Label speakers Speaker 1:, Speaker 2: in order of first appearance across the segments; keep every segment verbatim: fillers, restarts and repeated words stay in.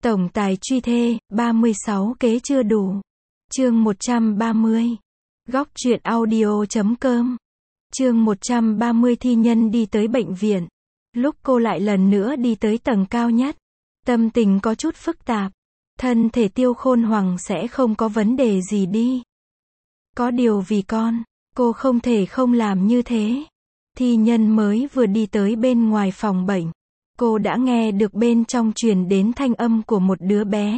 Speaker 1: Tổng tài truy thê, ba mươi sáu kế chưa đủ. Chương một trăm ba mươi. Góc truyện audio chấm com. Chương một trăm ba mươi Thi Nhân đi tới bệnh viện. Lúc cô lại lần nữa đi tới tầng cao nhất, tâm tình có chút phức tạp. Thân thể Tiêu Khôn Hoằng sẽ không có vấn đề gì đi. Có điều vì con, cô không thể không làm như thế. Thi Nhân mới vừa đi tới bên ngoài phòng bệnh, cô đã nghe được bên trong truyền đến thanh âm của một đứa bé.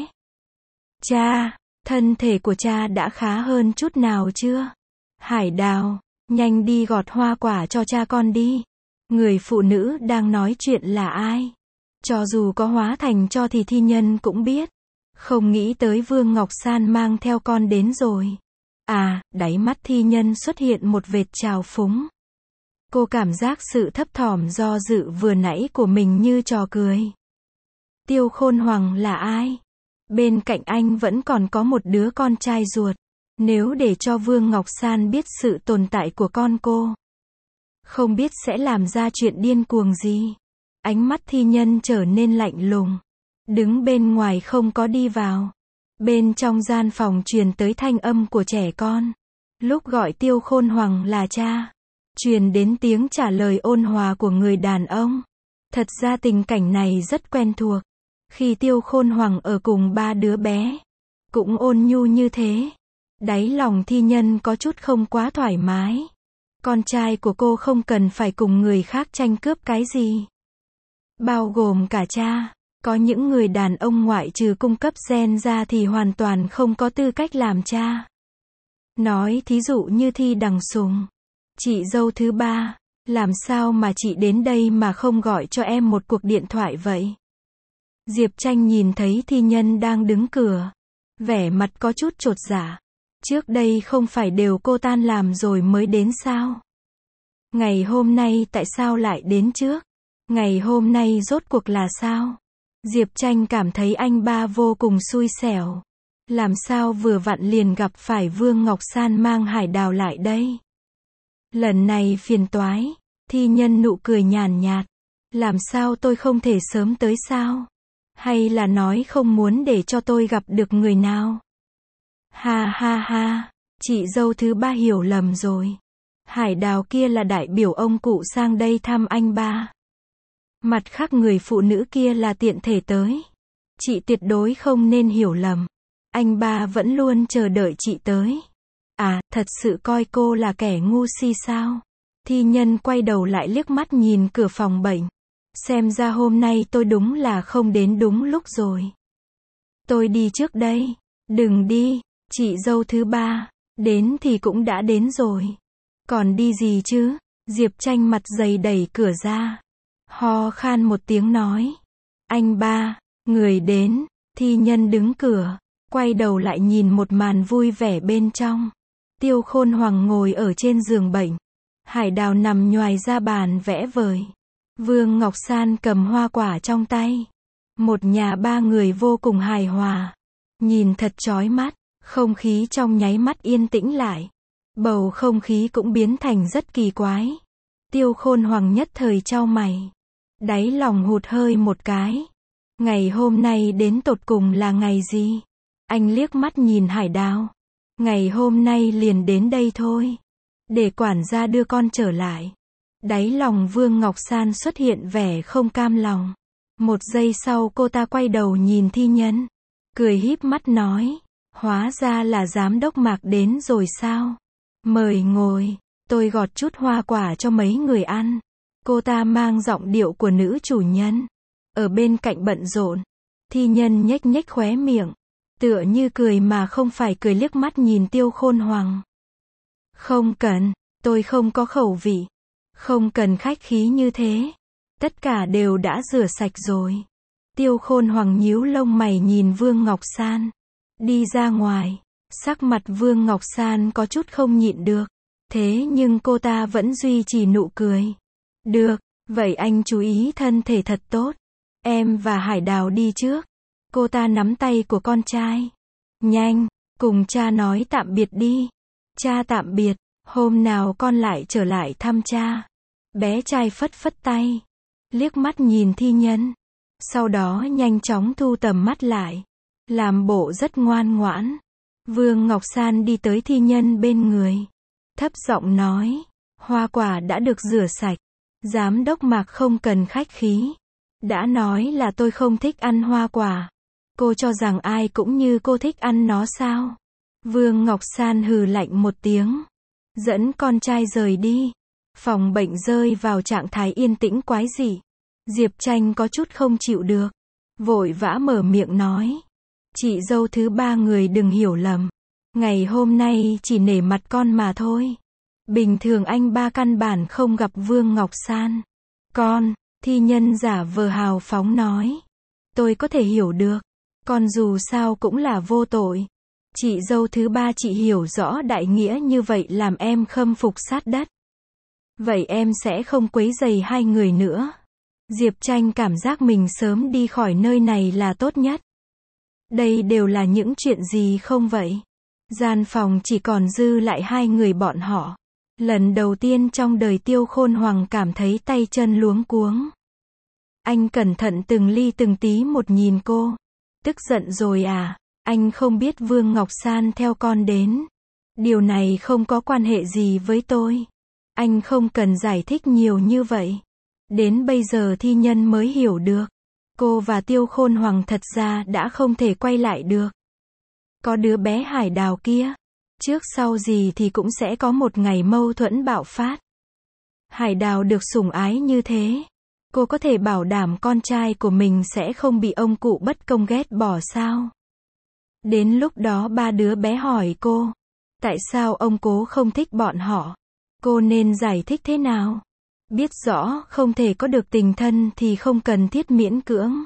Speaker 1: Cha, thân thể của cha đã khá hơn chút nào chưa? Hải Đào, nhanh đi gọt hoa quả cho cha con đi. Người phụ nữ đang nói chuyện là ai? Cho dù có hóa thành cho thì Thi Nhân cũng biết. Không nghĩ tới Vương Ngọc San mang theo con đến rồi. À, đáy mắt Thi Nhân xuất hiện một vệt trào phúng. Cô cảm giác sự thấp thỏm do dự vừa nãy của mình như trò cười. Tiêu Khôn Hoằng là ai? Bên cạnh anh vẫn còn có một đứa con trai ruột. Nếu để cho Vương Ngọc San biết sự tồn tại của con cô, không biết sẽ làm ra chuyện điên cuồng gì. Ánh mắt Thi Nhân trở nên lạnh lùng. Đứng bên ngoài không có đi vào. Bên trong gian phòng truyền tới thanh âm của trẻ con. Lúc gọi Tiêu Khôn Hoằng là cha, truyền đến tiếng trả lời ôn hòa của người đàn ông. Thật ra tình cảnh này rất quen thuộc. Khi Tiêu Khôn Hoằng ở cùng ba đứa bé, cũng ôn nhu như thế. Đáy lòng Thi Nhân có chút không quá thoải mái. Con trai của cô không cần phải cùng người khác tranh cướp cái gì. Bao gồm cả cha. Có những người đàn ông ngoại trừ cung cấp gen ra thì hoàn toàn không có tư cách làm cha. Nói thí dụ như Thi Đằng Sùng, chị dâu thứ ba, làm sao mà chị đến đây mà không gọi cho em một cuộc điện thoại vậy? Diệp Tranh nhìn thấy Thi Nhân đang đứng cửa, vẻ mặt có chút chột dạ. Trước đây không phải đều cô tan làm rồi mới đến sao? Ngày hôm nay tại sao lại đến trước? Ngày hôm nay rốt cuộc là sao? Diệp Tranh cảm thấy anh ba vô cùng xui xẻo. Làm sao vừa vặn liền gặp phải Vương Ngọc San mang Hải Đào lại đây? Lần này phiền toái. Thi Nhân nụ cười nhàn nhạt. Làm sao tôi không thể sớm tới sao? Hay là nói không muốn để cho tôi gặp được người nào? Ha ha ha, chị dâu thứ ba hiểu lầm rồi. Hải Đào kia là đại biểu ông cụ sang đây thăm anh ba. Mặt khác người phụ nữ kia là tiện thể tới. Chị tuyệt đối không nên hiểu lầm. Anh ba vẫn luôn chờ đợi chị tới. À, thật sự coi cô là kẻ ngu si sao? Thi Nhân quay đầu lại liếc mắt nhìn cửa phòng bệnh. Xem ra hôm nay tôi đúng là không đến đúng lúc rồi. Tôi đi trước đây. Đừng đi, chị dâu thứ ba. Đến thì cũng đã đến rồi. Còn đi gì chứ? Diệp Tranh mặt dày đẩy cửa ra. Ho khan một tiếng nói. Anh ba, người đến. Thi Nhân đứng cửa, quay đầu lại nhìn một màn vui vẻ bên trong. Tiêu Khôn Hoằng ngồi ở trên giường bệnh. Hải Đào nằm nhoài ra bàn vẽ vời. Vương Ngọc San cầm hoa quả trong tay. Một nhà ba người vô cùng hài hòa. Nhìn thật chói mắt, không khí trong nháy mắt yên tĩnh lại. Bầu không khí cũng biến thành rất kỳ quái. Tiêu Khôn Hoằng nhất thời chau mày. Đáy lòng hụt hơi một cái. Ngày hôm nay đến tột cùng là ngày gì? Anh liếc mắt nhìn Hải Đào. Ngày hôm nay liền đến đây thôi. Để quản gia đưa con trở lại. Đáy lòng Vương Ngọc San xuất hiện vẻ không cam lòng. Một giây sau cô ta quay đầu nhìn Thi Nhân. Cười híp mắt nói. Hóa ra là giám đốc Mạc đến rồi sao? Mời ngồi, tôi gọt chút hoa quả cho mấy người ăn. Cô ta mang giọng điệu của nữ chủ nhân. Ở bên cạnh bận rộn. Thi Nhân nhếch nhếch khóe miệng. Tựa như cười mà không phải cười liếc mắt nhìn Tiêu Khôn Hoằng. Không cần, tôi không có khẩu vị. Không cần khách khí như thế. Tất cả đều đã rửa sạch rồi. Tiêu Khôn Hoằng nhíu lông mày nhìn Vương Ngọc San. Đi ra ngoài. Sắc mặt Vương Ngọc San có chút không nhịn được. Thế nhưng cô ta vẫn duy trì nụ cười. Được, vậy anh chú ý thân thể thật tốt. Em và Hải Đào đi trước. Cô ta nắm tay của con trai. Nhanh, cùng cha nói tạm biệt đi. Cha tạm biệt, hôm nào con lại trở lại thăm cha. Bé trai phất phất tay. Liếc mắt nhìn Thi Nhân. Sau đó nhanh chóng thu tầm mắt lại. Làm bộ rất ngoan ngoãn. Vương Ngọc San đi tới thi nhân bên người. Thấp giọng nói. Hoa quả đã được rửa sạch. Giám đốc Mạc không cần khách khí. Đã nói là tôi không thích ăn hoa quả. Cô cho rằng ai cũng như cô thích ăn nó sao? Vương Ngọc San hừ lạnh một tiếng. Dẫn con trai rời đi. Phòng bệnh rơi vào trạng thái yên tĩnh quái dị. Diệp Tranh có chút không chịu được. Vội vã mở miệng nói. Chị dâu thứ ba người đừng hiểu lầm. Ngày hôm nay chỉ nể mặt con mà thôi. Bình thường anh ba căn bản không gặp Vương Ngọc San. Con, thi nhân giả vờ hào phóng nói. Tôi có thể hiểu được. Con dù sao cũng là vô tội. Chị dâu thứ ba chị hiểu rõ đại nghĩa như vậy làm em khâm phục sát đất. Vậy em sẽ không quấy rầy hai người nữa. Diệp Tranh cảm giác mình sớm đi khỏi nơi này là tốt nhất. Đây đều là những chuyện gì không vậy? Gian phòng chỉ còn dư lại hai người bọn họ. Lần đầu tiên trong đời Tiêu Khôn Hoàng cảm thấy tay chân luống cuống. Anh cẩn thận từng ly từng tí một nhìn cô. Tức giận rồi à? Anh không biết Vương Ngọc San theo con đến. Điều này không có quan hệ gì với tôi. Anh không cần giải thích nhiều như vậy. Đến bây giờ thi nhân mới hiểu được. Cô và Tiêu Khôn Hoàng thật ra đã không thể quay lại được. Có đứa bé Hải Đào kia. Trước sau gì thì cũng sẽ có một ngày mâu thuẫn bạo phát. Hải Đào được sủng ái như thế. Cô có thể bảo đảm con trai của mình sẽ không bị ông cụ bất công ghét bỏ sao? Đến lúc đó ba đứa bé hỏi cô. Tại sao ông cố không thích bọn họ? Cô nên giải thích thế nào? Biết rõ không thể có được tình thân thì không cần thiết miễn cưỡng.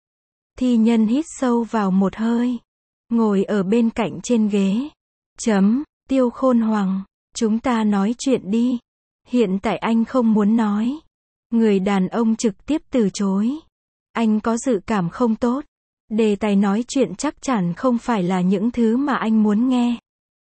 Speaker 1: Thi nhân hít sâu vào một hơi. Ngồi ở bên cạnh trên ghế. Chấm, Tiêu Khôn Hoàng. Chúng ta nói chuyện đi. Hiện tại anh không muốn nói. Người đàn ông trực tiếp từ chối. Anh có dự cảm không tốt. Đề tài nói chuyện chắc chắn không phải là những thứ mà anh muốn nghe.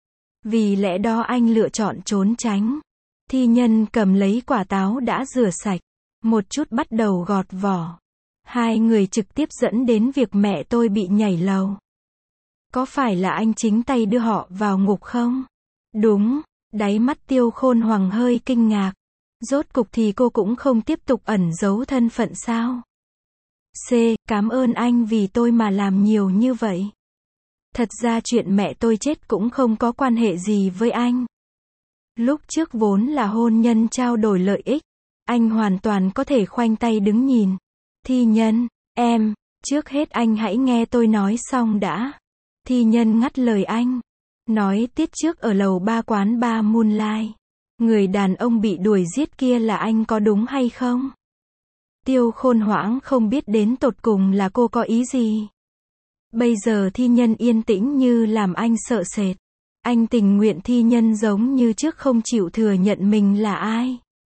Speaker 1: Vì lẽ đó anh lựa chọn trốn tránh. Thi nhân cầm lấy quả táo đã rửa sạch. Một chút bắt đầu gọt vỏ. Hai người trực tiếp dẫn đến việc mẹ tôi bị nhảy lầu. Có phải là anh chính tay đưa họ vào ngục không? Đúng. Đáy mắt Tiêu Khôn Hoàng hơi kinh ngạc. Rốt cục thì cô cũng không tiếp tục ẩn giấu thân phận sao? C. Cảm ơn anh vì tôi mà làm nhiều như vậy. Thật ra chuyện mẹ tôi chết cũng không có quan hệ gì với anh. Lúc trước vốn là hôn nhân trao đổi lợi ích. Anh hoàn toàn có thể khoanh tay đứng nhìn. Thi nhân, em, trước hết anh hãy nghe tôi nói xong đã. Thi nhân ngắt lời anh. Nói tiết trước ở lầu ba quán ba Moonlight. Người đàn ông bị đuổi giết kia là anh có đúng hay không? Tiêu Khôn Hoảng không biết đến tột cùng là cô có ý gì. Bây giờ thi nhân yên tĩnh như làm anh sợ sệt. Anh tình nguyện thi nhân giống như trước không chịu thừa nhận mình là ai.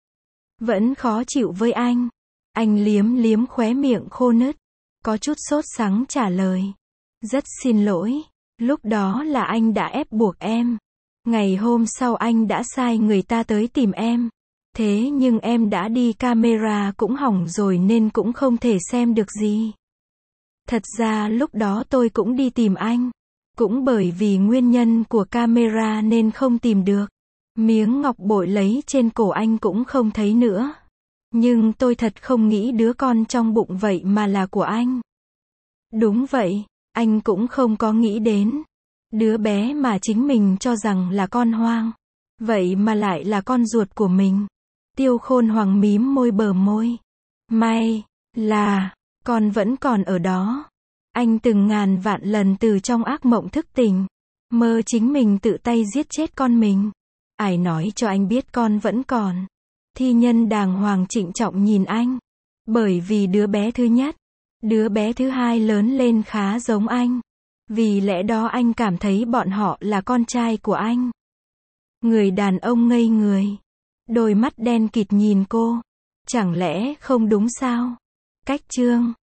Speaker 1: Vẫn khó chịu với anh. Anh liếm liếm khóe miệng khô nứt. Có chút sốt sắng trả lời. Rất xin lỗi. Lúc đó là anh đã ép buộc em. Ngày hôm sau anh đã sai người ta tới tìm em. Thế nhưng em đã đi camera cũng hỏng rồi nên cũng không thể xem được gì. Thật ra lúc đó tôi cũng đi tìm anh. Cũng bởi vì nguyên nhân của camera nên không tìm được. Miếng ngọc bội lấy trên cổ anh cũng không thấy nữa. Nhưng tôi thật không nghĩ đứa con trong bụng vậy mà là của anh. Đúng vậy, anh cũng không có nghĩ đến. Đứa bé mà chính mình cho rằng là con hoang. Vậy mà lại là con ruột của mình. Tiêu Khôn Hoàng mím môi bờ môi. May là con vẫn còn ở đó. Anh từng ngàn vạn lần từ trong ác mộng thức tỉnh. Mơ chính mình tự tay giết chết con mình. Ai nói cho anh biết con vẫn còn. Thi nhân đàng hoàng trịnh trọng nhìn anh. Bởi vì đứa bé thứ nhất, đứa bé thứ hai lớn lên khá giống anh. Vì lẽ đó anh cảm thấy bọn họ là con trai của anh. Người đàn ông ngây người. Đôi mắt đen kịt nhìn cô. Chẳng lẽ không đúng sao? Cách chương